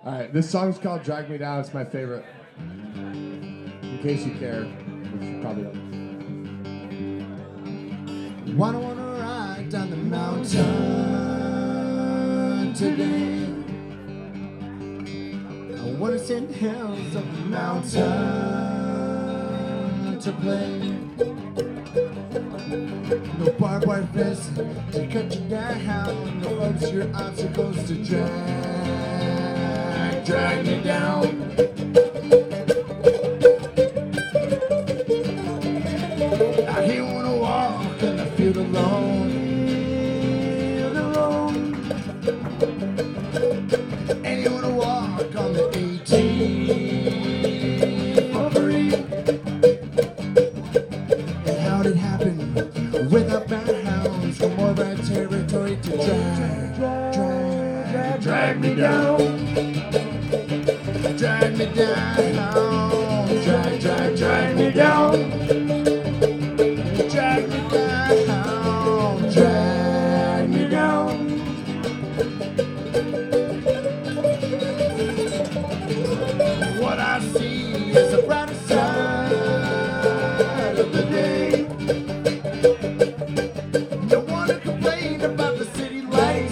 All right, this song's called Drag Me Down. It's my favorite. In case you care, which you probably don't. Wanna ride down the mountain today. I wanna send hills up the mountain to play. No barbed wire fence to cut you down. No obscure obstacles to drag me down. I here wanna walk in the field alone, and you wanna walk on the 18 for free. And how'd it happen without bounds? From more red territory to drag me down. Drag me down, drag me down. Drag me down, drag me down. What I see is the brighter side of the day. Don't wanna complain about the city lights.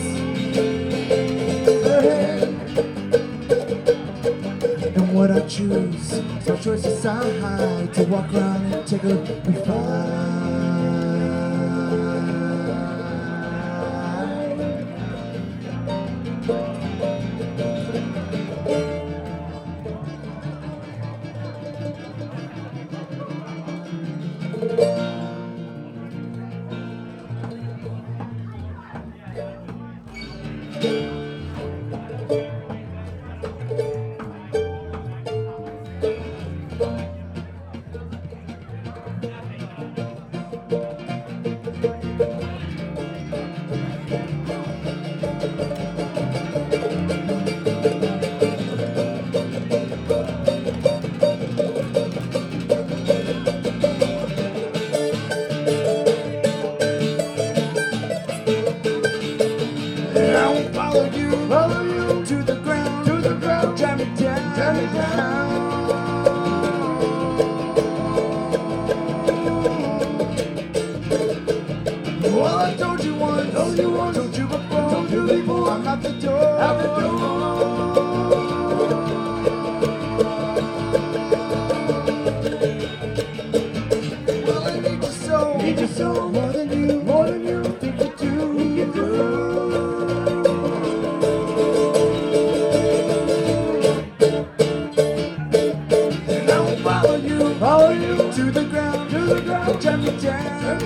And what I choose, my choice aside, to walk around and take a refine. Follow you to the ground, drag me down, Well, I told you once, told you before, I'm out the door, Well, I need you so, more than you think you do. Follow you to the ground, drag me down.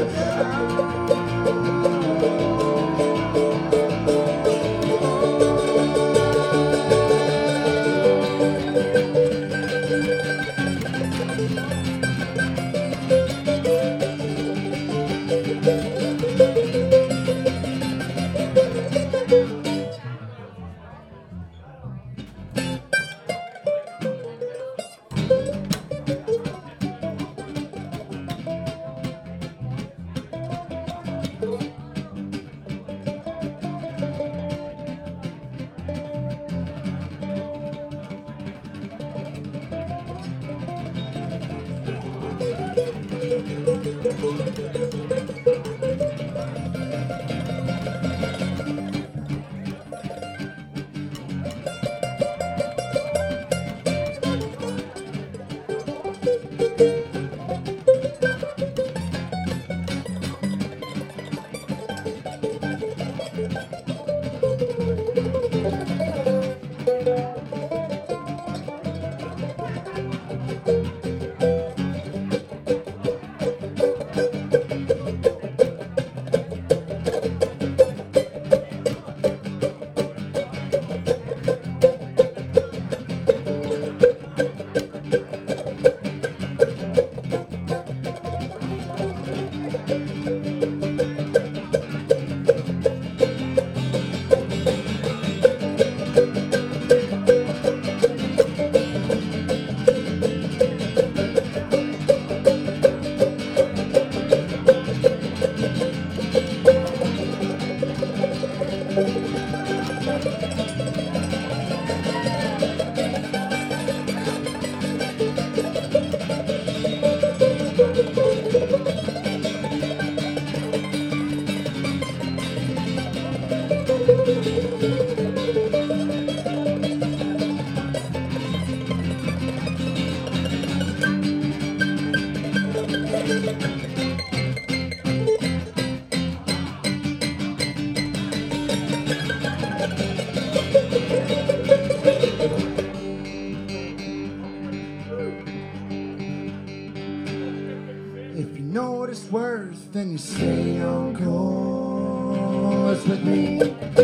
then you stay on course with me.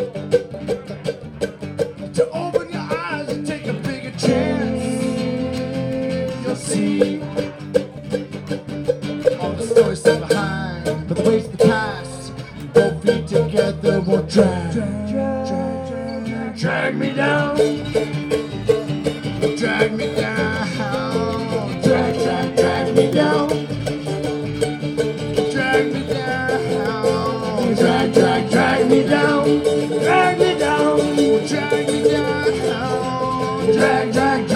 To open your eyes and take a bigger chance, you'll see all the stories left behind, but the ways of the past, both feet together will drag me down, drag me down, drag me down, drag me down, drag me down, drag me down, drag me down, drag.